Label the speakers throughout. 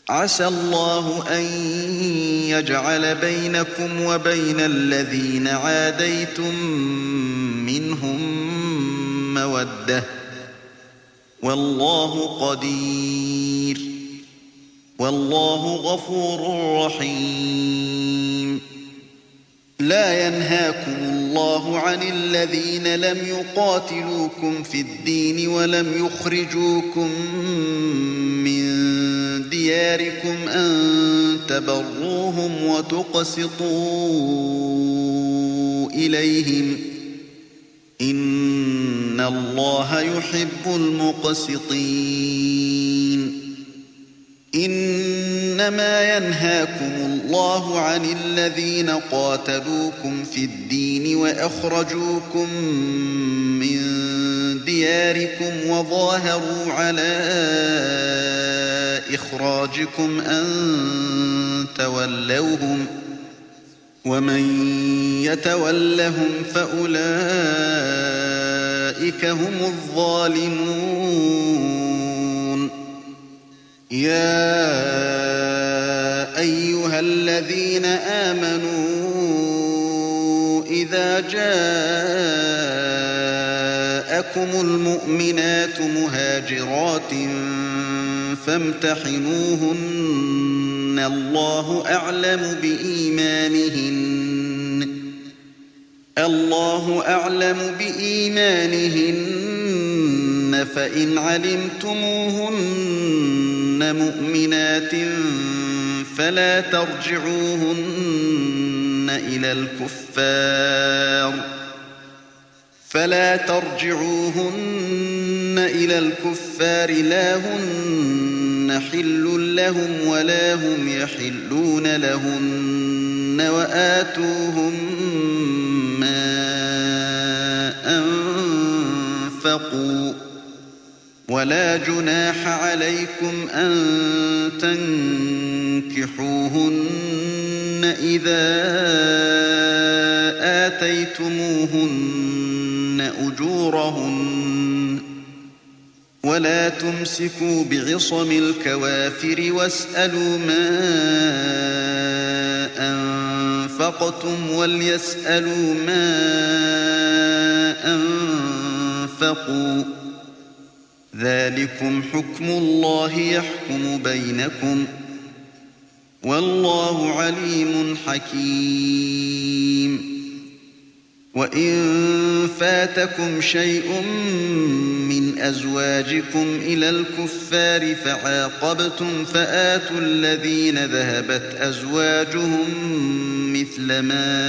Speaker 1: عسى الله أن يجعل بينكم وبين الذين عاديتم منهم مودة، والله قدير، والله غفور رحيم. لا ينهاكم الله عن الذين لم يقاتلوكم في الدين ولم يخرجوكم من دياركم أن تبروهم وتقسطوا إليهم، إن الله يحب المقسطين. إنما ينهاكم الله عن الذين قاتلوكم في الدين وأخرجوكم من دياركم وظاهروا على إخراجكم أن تولوهم، ومن يتولهم فأولئك هم الظالمون. يا أيها الذين آمنوا إذا جاءكم المؤمنات مهاجرات فامتحنوهن، الله أعلم بإيمانهن، فإن علمتموهن مؤمنات فلا ترجعوهن إلى الكفار، لا هن حل لهم ولا هم يحلون لهن، وآتوهم ما أنفقوا، ولا جناح عليكم أن تنكحوهن إذا آتيتموهن أجورهن، ولا تمسكوا بعصم الكوافر واسألوا ما أنفقتم وليسألوا ما أنفقوا، ذلكم حكم الله يحكم بينكم، والله عليم حكيم. وإن فاتكم شيء من أزواجكم إلى الكفار فعاقبتم فآتوا الذين ذهبت أزواجهم مثل ما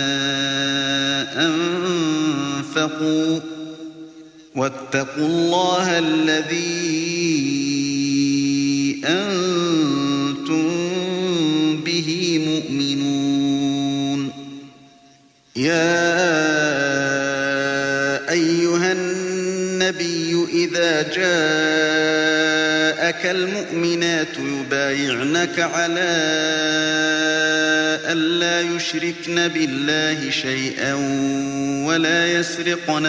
Speaker 1: أنفقوا، واتقوا الله الذي أنتم به مؤمنون. يا أيها النبي إذا جاءك المؤمنات يبايعنك على ألا يشركن بالله شيئا ولا يسرقن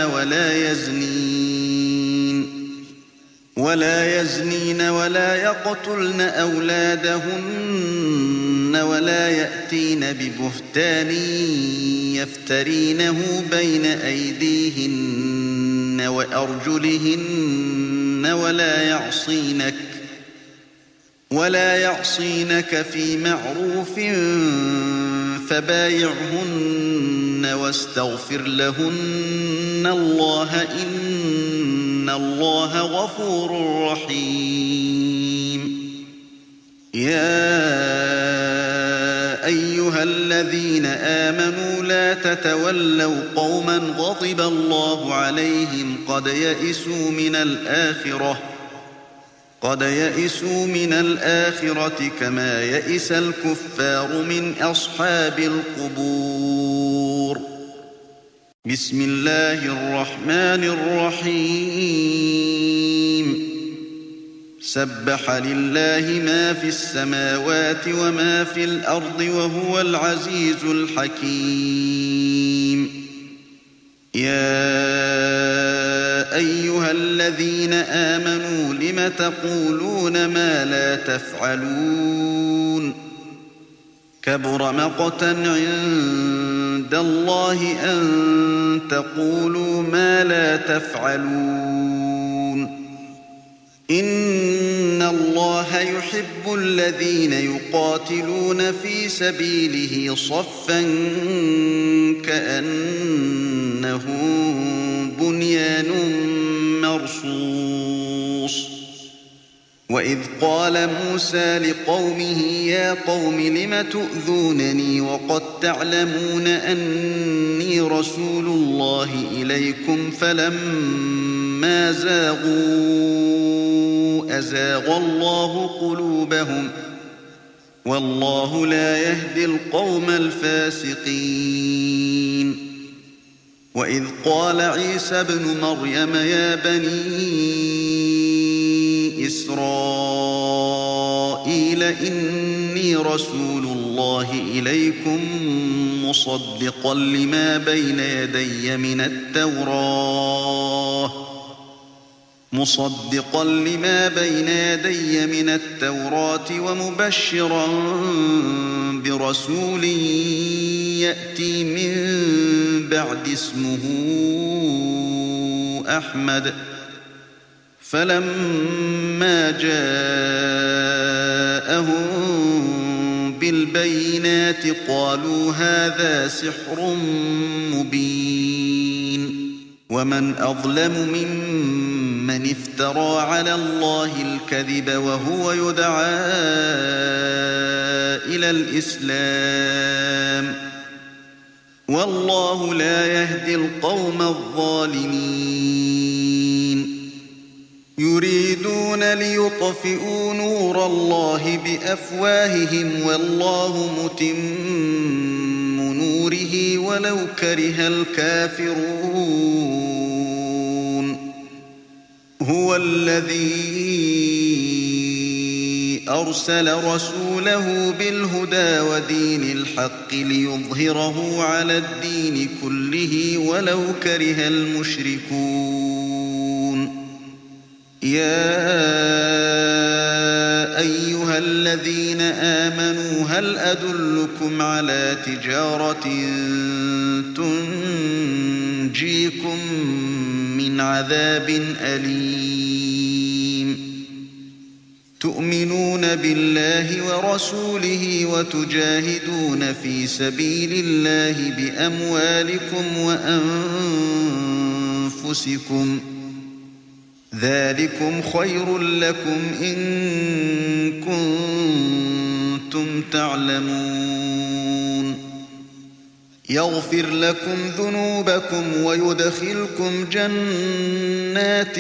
Speaker 1: ولا يزنين ولا يقتلن أولادهن ولا يأتين ببهتان يفترينه بين أيديهن وأرجلهن ولا يعصينك في معروف فبايعهن واستغفر لهن الله، إن الله غفور رحيم. يا أيها الذين آمنوا لا تتولوا قوما غضب الله عليهم قد يئسوا من الآخرة كما يئس الكفار من أصحاب القبور. بسم الله الرحمن الرحيم. سبح لله ما في السماوات وما في الأرض وهو العزيز الحكيم. يا أيها الذين آمنوا لم تقولون ما لا تفعلون كبر مقتا عند الله أن تقولوا ما لا تفعلون إن الله يحب الذين يقاتلون في سبيله صفا كأنهم بنيان مرصوص وإذ قال موسى لقومه يا قوم لم تؤذونني وقد تعلمون أني رسول الله إليكم فلما زاغوا أزاغ الله قلوبهم والله لا يهدي القوم الفاسقين وإذ قال عيسى ابن مريم يا بني إسرائيل إني رسول الله إليكم مصدقا لما بين يدي من التوراة ومبشرا برسول يأتي من بعد اسمه أحمد فلما جاءهم بالبينات قالوا هذا سحر مبين ومن أظلم ممن افترى على الله الكذب وهو يدعى إلى الإسلام والله لا يهدي القوم الظالمين يريدون ليطفئوا نور الله بأفواههم والله متم نوره ولو كره الكافرون هو الذي أرسل رسوله بالهدى ودين الحق ليظهره على الدين كله ولو كره المشركون يا أيها الذين آمنوا هل أدلكم على تجارة تنجيكم من عذاب أليم تؤمنون بالله ورسوله وتجاهدون في سبيل الله بأموالكم وأنفسكم ذلكم خير لكم إن كنتم تعلمون يغفر لكم ذنوبكم ويدخلكم جنات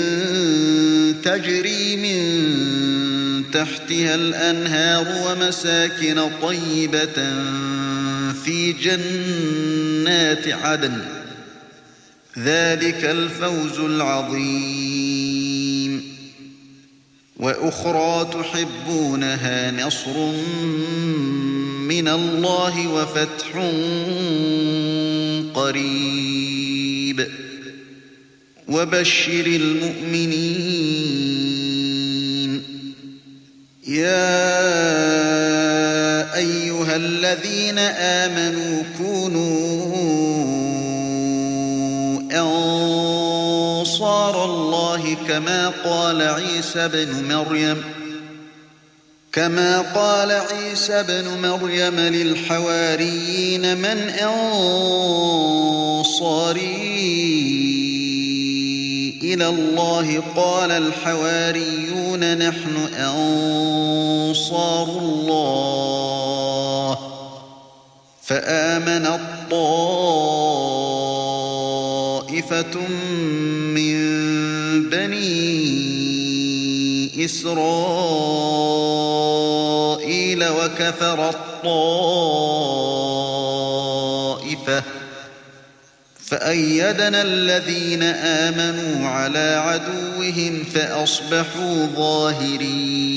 Speaker 1: تجري من تحتها الأنهار ومساكن طيبة في جنات عدن ذلك الفوز العظيم وأخرى تحبونها نصر من الله وفتح قريب وبشر المؤمنين يا أيها الذين آمنوا كونوا أنصار الله كما قال عيسى بن مريم للحواريين من أنصاري إلى الله قال الحواريون نحن أنصار الله فآمن طائفة من بني إسرائيل وكفر الطائفة فأيدنا الذين آمنوا على عدوهم فأصبحوا ظاهرين